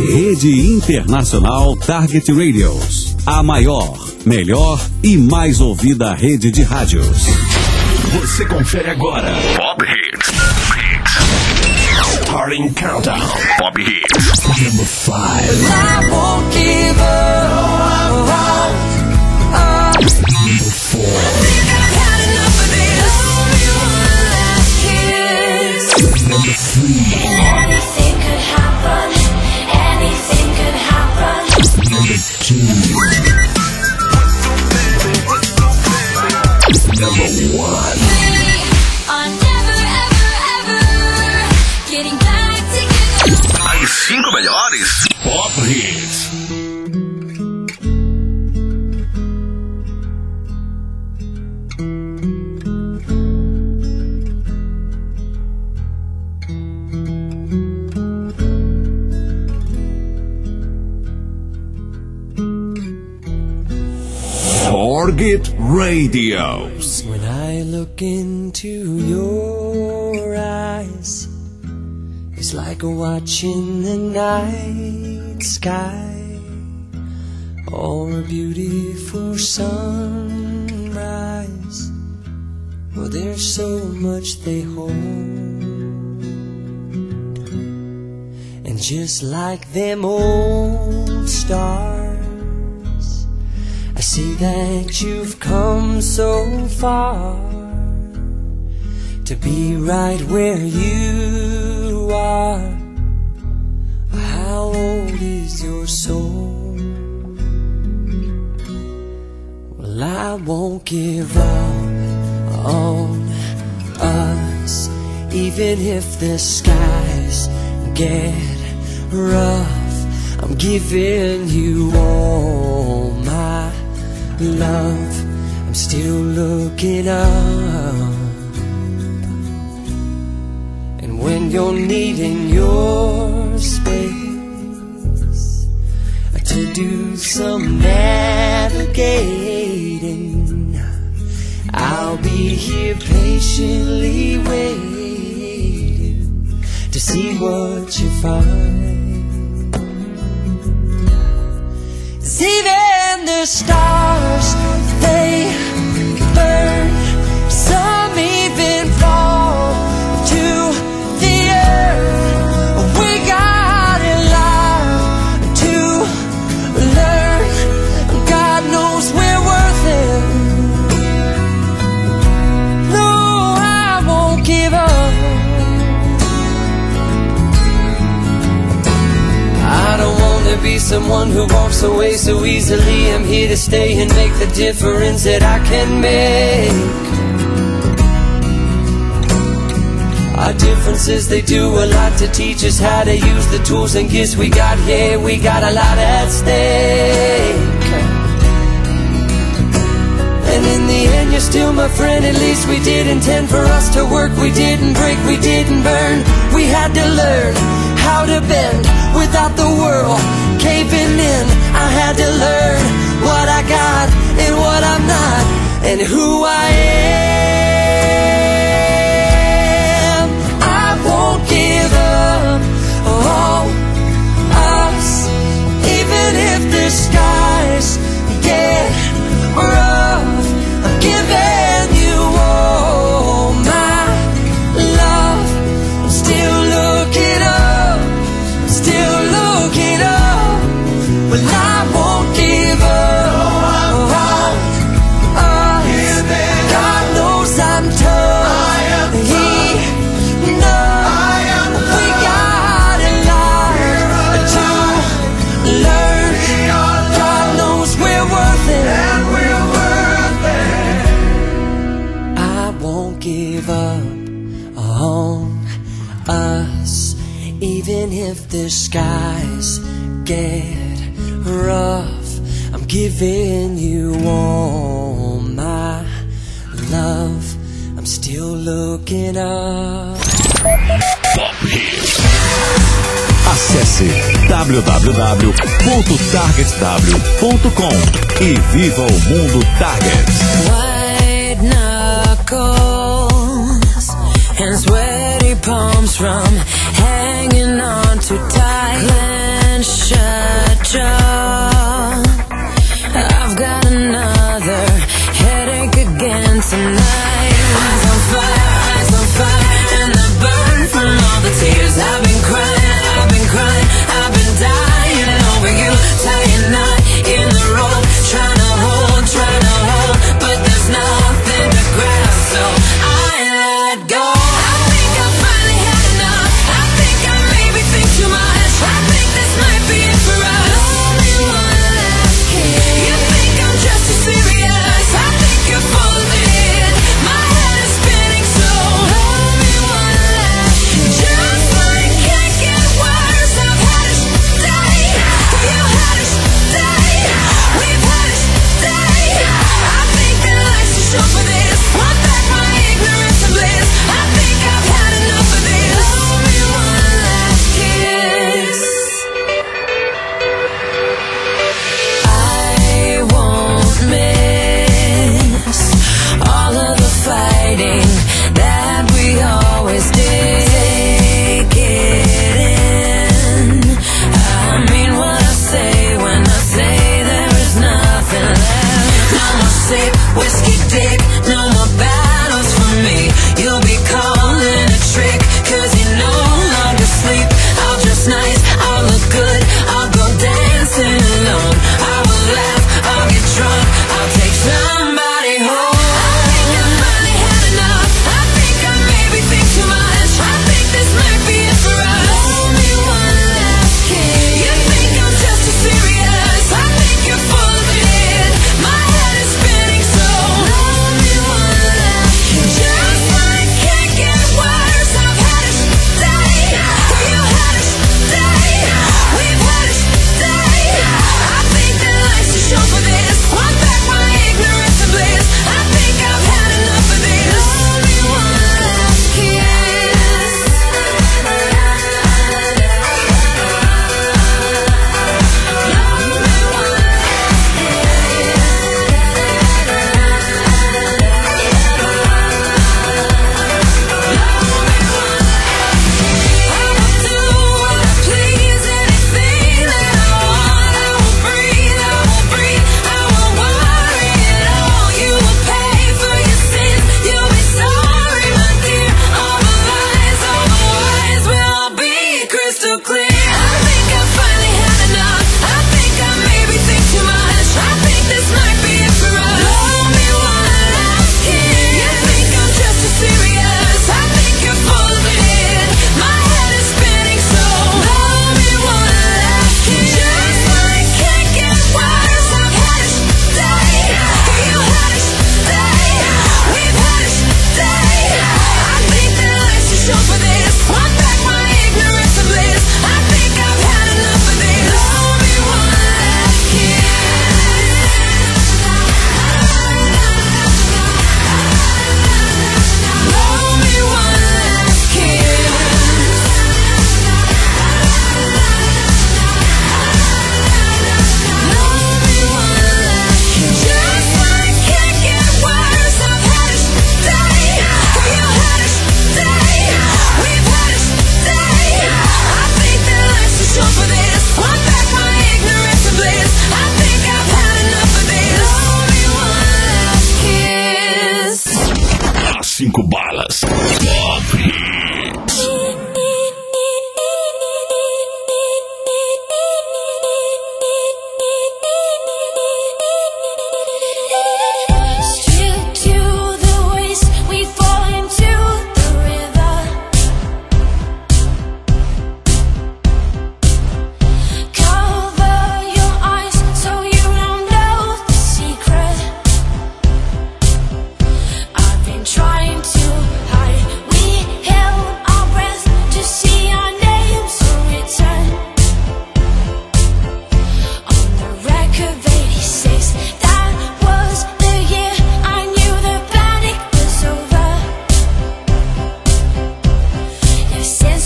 Rede Internacional Target Radios. A maior, melhor e mais ouvida rede de rádios. Você confere agora. Pop Hits. Starting Countdown. Pop Hits. Number 5. I won't give up. Number 4. I've had enough of it. Only one last kiss. Number 3. Anything could happen. Anything could happen. Number 2. Number 1. I'm never, ever, ever getting back together. As 5 melhores Pop Hits. Target Radios. When I look into your eyes, it's like watching the night sky or a beautiful sunrise. Well, there's so much they hold, and just like them old stars, I see that you've come so far to be right where you are. How old is your soul? Well, I won't give up on us, even if the skies get rough. I'm giving you all my love. I'm still looking up, and when you're needing your space to do some navigating, I'll be here patiently waiting to see what you find. 'Cause even the stars, they burn. Some even fall to the earth. We got in line to learn. God knows we're worth it. No, I won't give up. I don't want to be someone who walks away so easily. I'm here to stay and make the difference that I can make. Our differences, they do a lot to teach us how to use the tools and gifts we got here. We got a lot at stake, and in the end you're still my friend. At least we did intend for us to work. We didn't break, we didn't burn. We had to learn how to bend without the world caving in. I had to learn what I got and what I'm not, and who I am. I won't give up on us, even if the skies get rough. I'm giving you all my love. I'm still looking up, still looking up. Well, I won't give up on us. God knows I'm tough. He knows we got a lot to learn. God knows we're worth it. I won't give up on us, even if the skies get rough. I'm giving you all my love. I'm still looking up. Acesse www.targetw.com e viva o mundo Target. White knuckles and sweaty palms from hanging on too tight. Clenched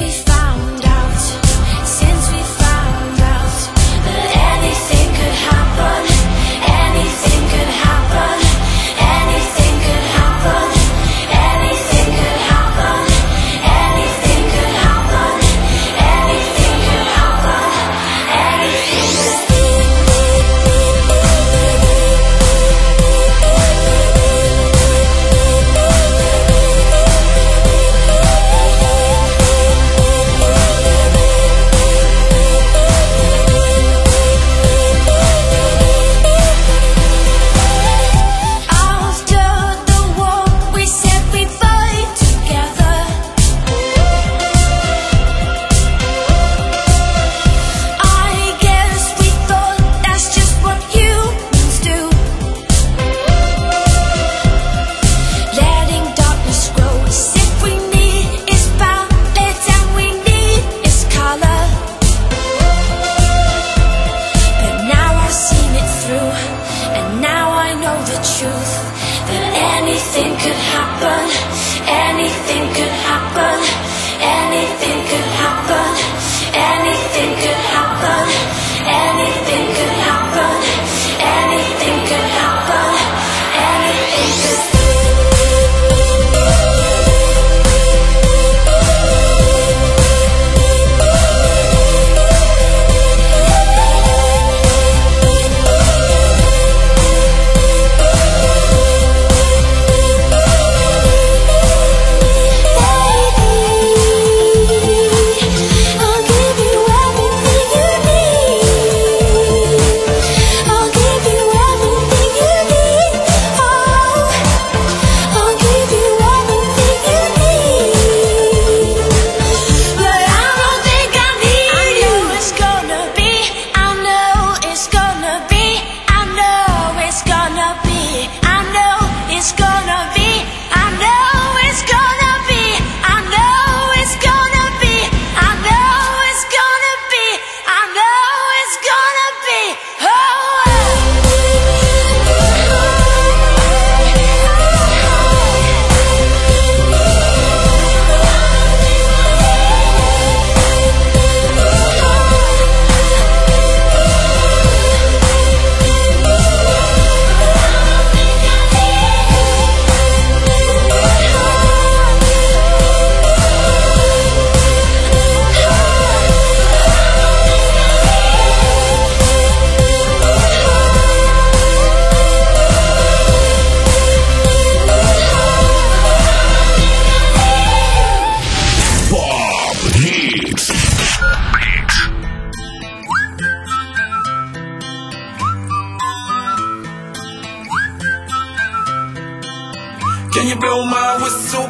Can you blow my whistle,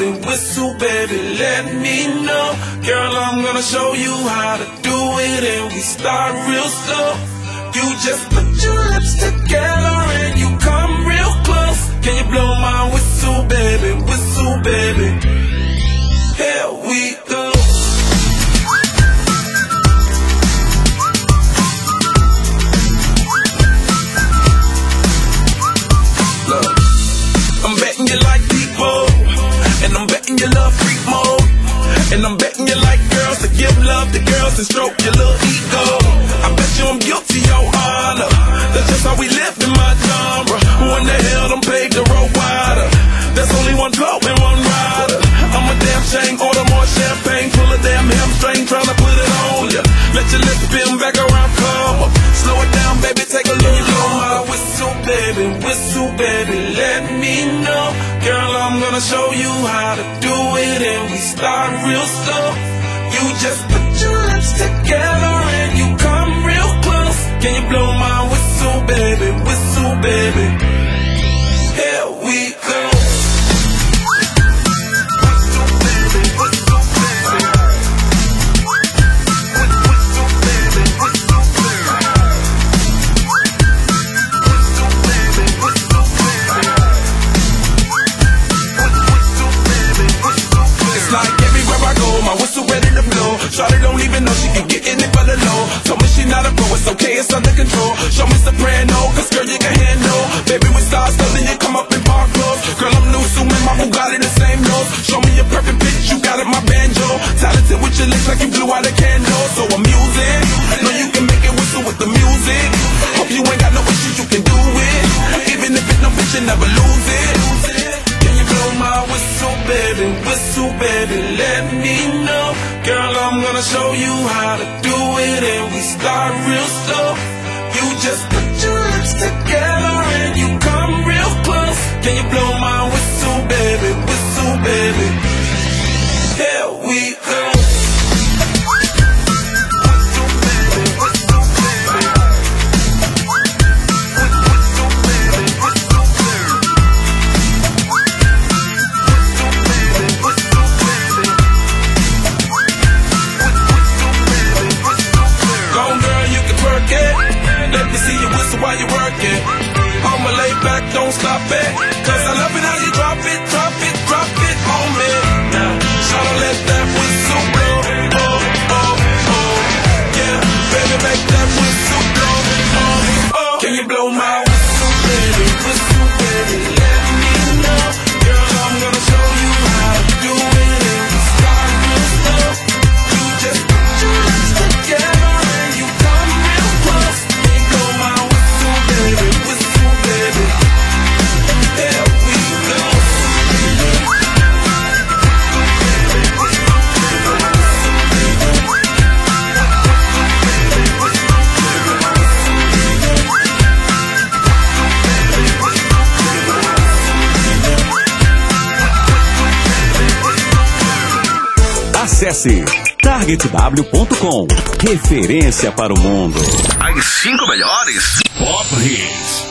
baby, let me know. Girl, I'm gonna show you how to do it, and we start real slow. You just put your lips together and you come real close. Can you blow my whistle, baby, here we go. Look, I'm betting you like people, and I'm betting you love freak mode, and I'm betting you like girls to give love to girls and stroke your little ego. I bet you I'm guilty, your honor. That's just how we live in my genre. Who in the hell done paved the road wider? There's only one blow and one rider. I'm a damn shame, order more champagne, pull a damn hamstring, tryna put it on ya. Let your lips spin back around, come up. Slow it down, baby, take a look. Blow my whistle, baby, let me know. Girl, I'm gonna show you how to do it, and we start real slow. You just put your lips together and you come real close. Can you blow my whistle, baby, here we go. It's like everywhere I go, my whistle ready to blow. Shawty don't even know she can get in it for the low. Told me she not a pro, it's okay, it's under control. Show me soprano, cause girl you can handle. Baby we start so then you come up in park clothes. Girl I'm new, so my Bugatti the same nose. Show me your perfect pitch, you got it my banjo. Talented with your lips like you blew out a candle. So I'm using, know you can make it whistle with the music. Hope you ain't got no issues, you can do it. Even if it's no bitch, you never lose it. Can you blow my whistle, baby, let me know. Girl, I'm gonna show you how to do it, and we start real slow. You just put your lips together and you come real close. Can you blow my whistle, baby, here we go. While you working, I'ma lay back, don't stop it. Cause I love it how you drop it on me. Now, so don't let that whistle blow. Oh, oh, oh. Yeah, baby, make that whistle blow. Oh, oh. Can you blow my whistle, baby, let me know. Girl, I'm gonna show you how to do it, and we start real slow. You just put your lips together and you come real close. Can you blow my whistle, baby, here we go. Acesse targetw.com. Referência para o mundo. As 5 melhores Pop Hits.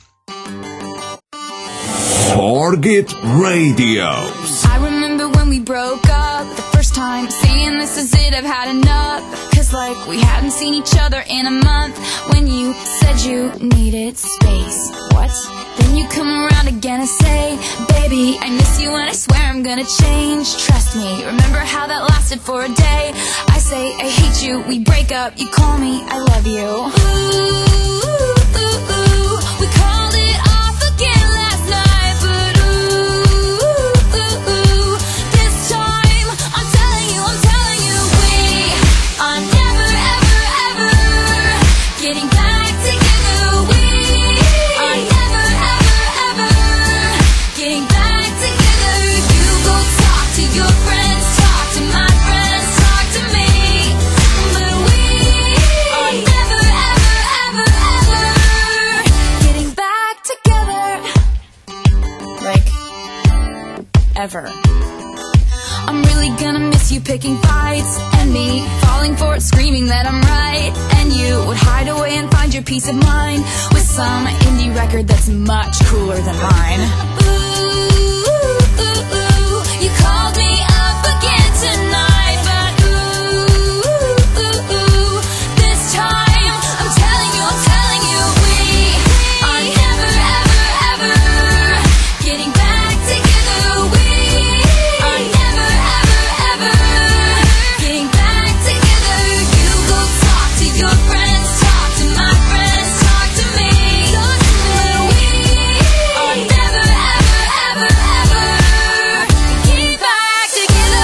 Target Radio. I remember when we broke up the first time, saying this is it, I've had enough. Cause like we hadn't seen each other in a month. When you said you needed space, what? Then you come around again and say, baby, I miss you and I swear I'm gonna change. Trust me, remember how that lasted for a day. I say I hate you, we break up, you call me I love you. Ooh, ooh, ooh, ooh. We called it off again last night, but ooh, ooh, ooh. This time I'm telling you, we are never, ever, ever getting back together. We are never, ever, ever getting back together. You go talk to your friends, talk to my friends, talk to me, but we are never, ever, ever, ever getting back together. Like, ever. I'm really gonna miss you picking fights, and me falling for it, screaming that I'm right. And you would hide away and find your peace of mind with some indie record that's much cooler than mine. Ooh, ooh, ooh. You called me up again tonight, but ooh, ooh, ooh. This time I'm telling you, we are never, ever, ever getting back together. We are never, ever, ever getting back together. You go talk to your friends, talk to my friends, talk to me, but we are never, ever, ever, ever getting back together.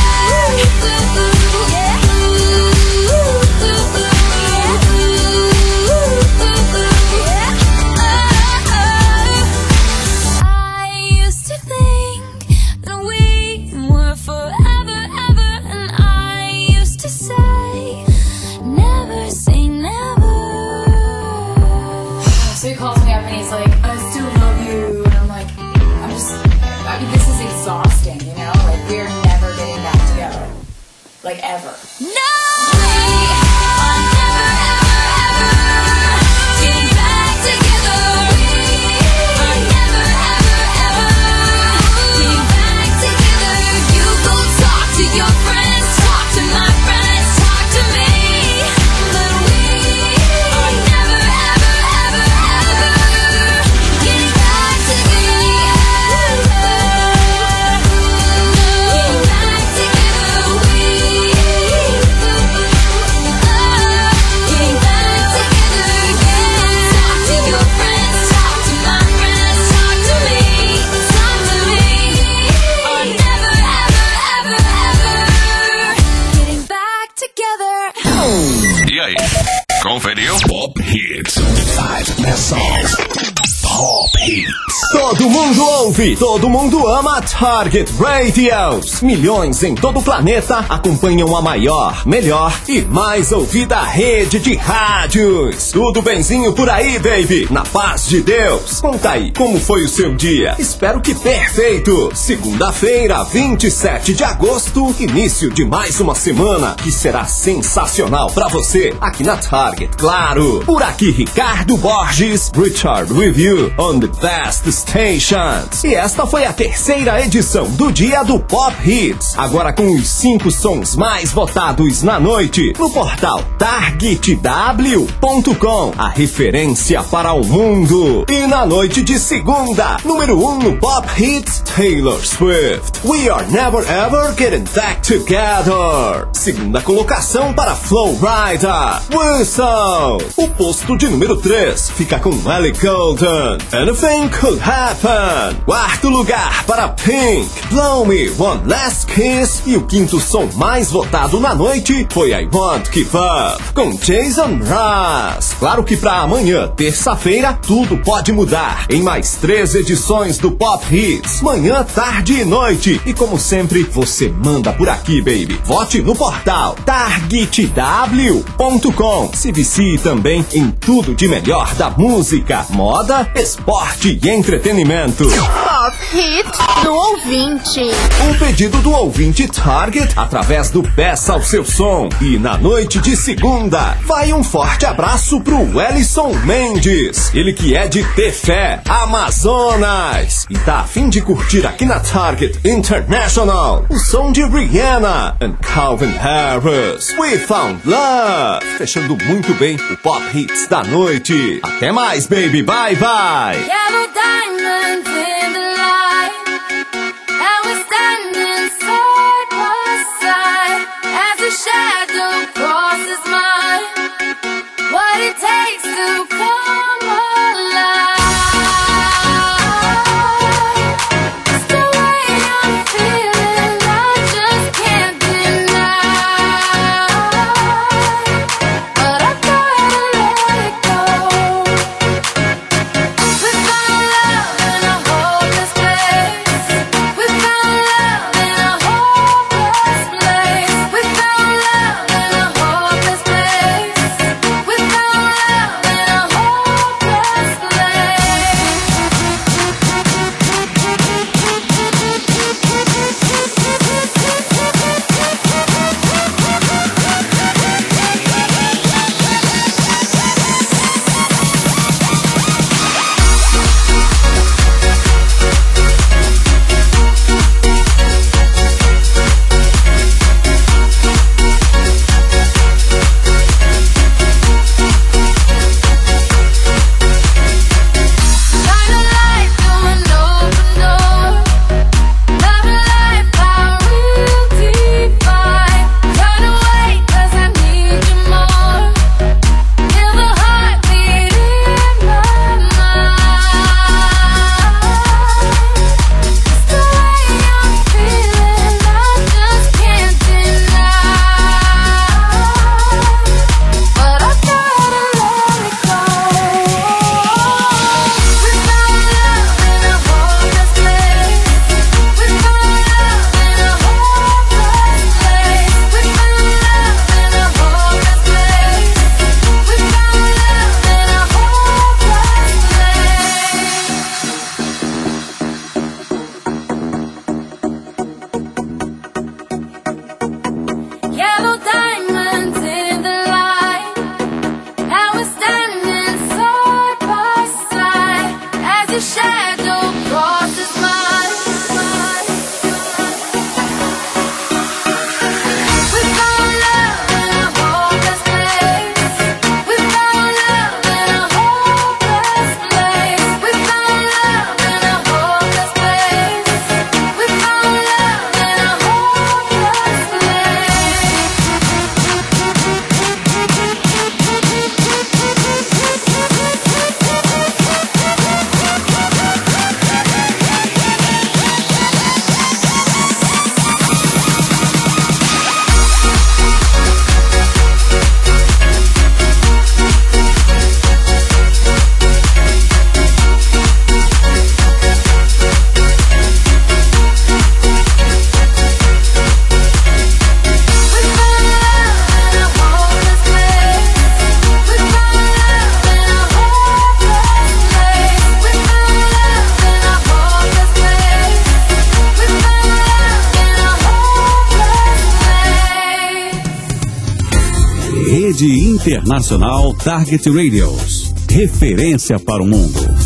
I used to think that we were forever, ever, and I used to say, never say never. So he calls me up and he's like, I still love you, and I'm like, this is exhausting, you know? Like, we're never getting back together. Like, ever. No! We are never, ever, ever getting back together. We are never, ever, ever getting back together. You go talk to your friends, talk to my friends, talk to me, but we are never, ever, ever, ever getting back together. Getting back together. aí? Conferiu? Pop Hits. 5 best songs. Pop Hits. Todo mundo ouve, todo mundo ama Target Radios. Milhões em todo o planeta acompanham a maior, melhor e mais ouvida rede de rádios. Tudo benzinho por aí, baby? Na paz de Deus. Conta aí, como foi o seu dia? Espero que perfeito. Segunda-feira, 27 de agosto, início de mais uma semana que será sensacional pra você aqui na Target, claro. Por aqui, Ricardo Borges, Richard Review on the best stations. E esta foi a terceira edição do Dia do Pop Hits. Agora com os 5 sons mais votados na noite no portal targetw.com, a referência para o mundo. E na noite de segunda, número 1 no Pop Hits, Taylor Swift, We Are Never Ever Getting Back Together. Segunda colocação para Flow Rider, Whistle. O posto de número 3 fica com Ellie Goulding, Anything Could Happen. Quarto lugar para Pink, Blow Me One Last Kiss. E o quinto som mais votado na noite foi I Won't Give Up, com Jason Mraz. Claro que para amanhã, terça-feira, tudo pode mudar em mais 3 edições do Pop Hits, manhã, tarde e noite. E como sempre, você manda por aqui, baby. Vote no portal targetw.com. Se vicie também em tudo de melhor da música, moda, esporte e entretenimento. Pop Hits do ouvinte. Um pedido do ouvinte Target através do Peça ao Seu Som. E na noite de segunda, vai um forte abraço pro Ellison Mendes. Ele que é de Tefé, Amazonas. E tá a fim de curtir aqui na Target International o som de Rihanna and Calvin Harris, We Found Love. Fechando muito bem o Pop Hits da noite. Até mais, baby. Bye, bye. Yellow diamonds in the light, and we're standing side by side as a shadow crosses mine. What it takes to come alive. It's the way I'm feeling, I just can't deny. But I gotta let it go. We found love in a hopeless Rede Internacional Target Radios. Referência para o mundo.